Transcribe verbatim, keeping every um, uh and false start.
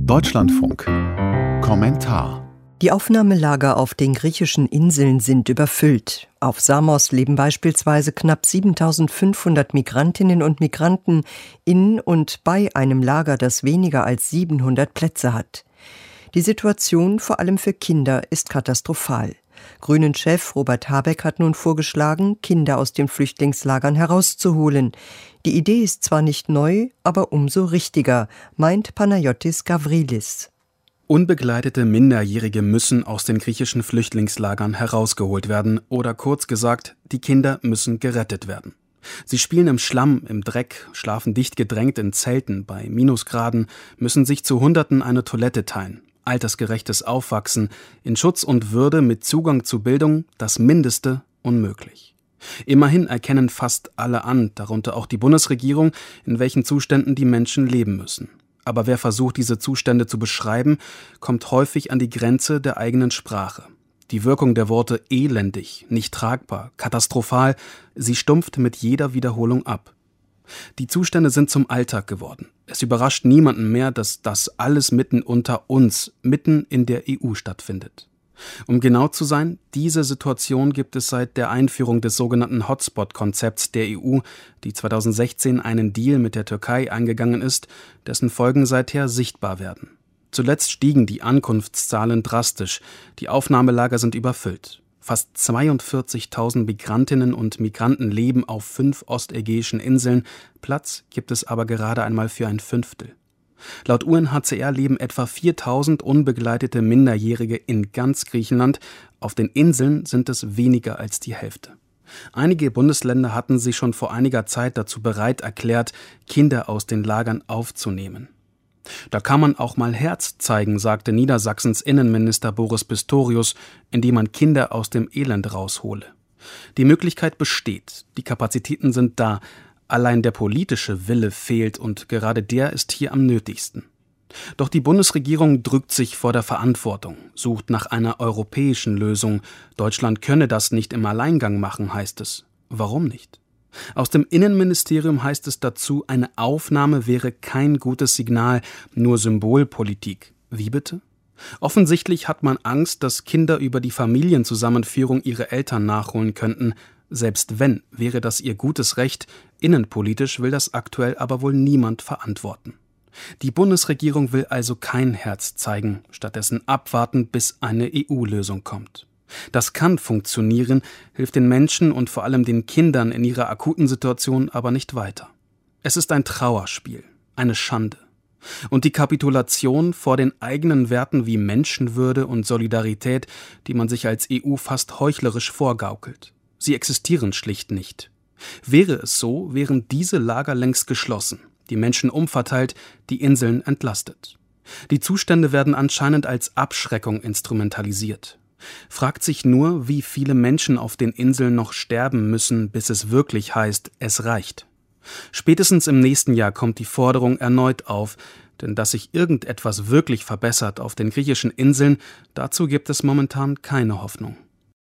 Deutschlandfunk. Kommentar. Die Aufnahmelager auf den griechischen Inseln sind überfüllt. Auf Samos leben beispielsweise knapp siebentausendfünfhundert Migrantinnen und Migranten in und bei einem Lager, das weniger als siebenhundert Plätze hat. Die Situation, vor allem für Kinder, ist katastrophal. Grünen-Chef Robert Habeck hat nun vorgeschlagen, Kinder aus den Flüchtlingslagern herauszuholen. Die Idee ist zwar nicht neu, aber umso richtiger, meint Panagiotis Gavrilis. Unbegleitete Minderjährige müssen aus den griechischen Flüchtlingslagern herausgeholt werden oder kurz gesagt, die Kinder müssen gerettet werden. Sie spielen im Schlamm, im Dreck, schlafen dicht gedrängt in Zelten bei Minusgraden, müssen sich zu Hunderten eine Toilette teilen. Altersgerechtes Aufwachsen, in Schutz und Würde mit Zugang zu Bildung, das Mindeste unmöglich. Immerhin erkennen fast alle an, darunter auch die Bundesregierung, in welchen Zuständen die Menschen leben müssen. Aber wer versucht, diese Zustände zu beschreiben, kommt häufig an die Grenze der eigenen Sprache. Die Wirkung der Worte elendig, nicht tragbar, katastrophal, sie stumpft mit jeder Wiederholung ab. Die Zustände sind zum Alltag geworden. Es überrascht niemanden mehr, dass das alles mitten unter uns, mitten in der E U stattfindet. Um genau zu sein, diese Situation gibt es seit der Einführung des sogenannten Hotspot-Konzepts der E U, die zweitausendsechzehn einen Deal mit der Türkei eingegangen ist, dessen Folgen seither sichtbar werden. Zuletzt stiegen die Ankunftszahlen drastisch, die Aufnahmelager sind überfüllt. Fast zweiundvierzigtausend Migrantinnen und Migranten leben auf fünf ostägäischen Inseln, Platz gibt es aber gerade einmal für ein Fünftel. Laut U N H C R leben etwa viertausend unbegleitete Minderjährige in ganz Griechenland, auf den Inseln sind es weniger als die Hälfte. Einige Bundesländer hatten sich schon vor einiger Zeit dazu bereit erklärt, Kinder aus den Lagern aufzunehmen. Da kann man auch mal Herz zeigen, sagte Niedersachsens Innenminister Boris Pistorius, indem man Kinder aus dem Elend raushole. Die Möglichkeit besteht, die Kapazitäten sind da, allein der politische Wille fehlt und gerade der ist hier am nötigsten. Doch die Bundesregierung drückt sich vor der Verantwortung, sucht nach einer europäischen Lösung. Deutschland könne das nicht im Alleingang machen, heißt es. Warum nicht? Aus dem Innenministerium heißt es dazu, eine Aufnahme wäre kein gutes Signal, nur Symbolpolitik. Wie bitte? Offensichtlich hat man Angst, dass Kinder über die Familienzusammenführung ihre Eltern nachholen könnten. Selbst wenn, wäre das ihr gutes Recht. Innenpolitisch will das aktuell aber wohl niemand verantworten. Die Bundesregierung will also kein Herz zeigen, stattdessen abwarten, bis eine E U-Lösung kommt. Das kann funktionieren, hilft den Menschen und vor allem den Kindern in ihrer akuten Situation aber nicht weiter. Es ist ein Trauerspiel, eine Schande. Und die Kapitulation vor den eigenen Werten wie Menschenwürde und Solidarität, die man sich als E U fast heuchlerisch vorgaukelt. Sie existieren schlicht nicht. Wäre es so, wären diese Lager längst geschlossen, die Menschen umverteilt, die Inseln entlastet. Die Zustände werden anscheinend als Abschreckung instrumentalisiert. Fragt sich nur, wie viele Menschen auf den Inseln noch sterben müssen, bis es wirklich heißt, es reicht. Spätestens im nächsten Jahr kommt die Forderung erneut auf, denn dass sich irgendetwas wirklich verbessert auf den griechischen Inseln, dazu gibt es momentan keine Hoffnung.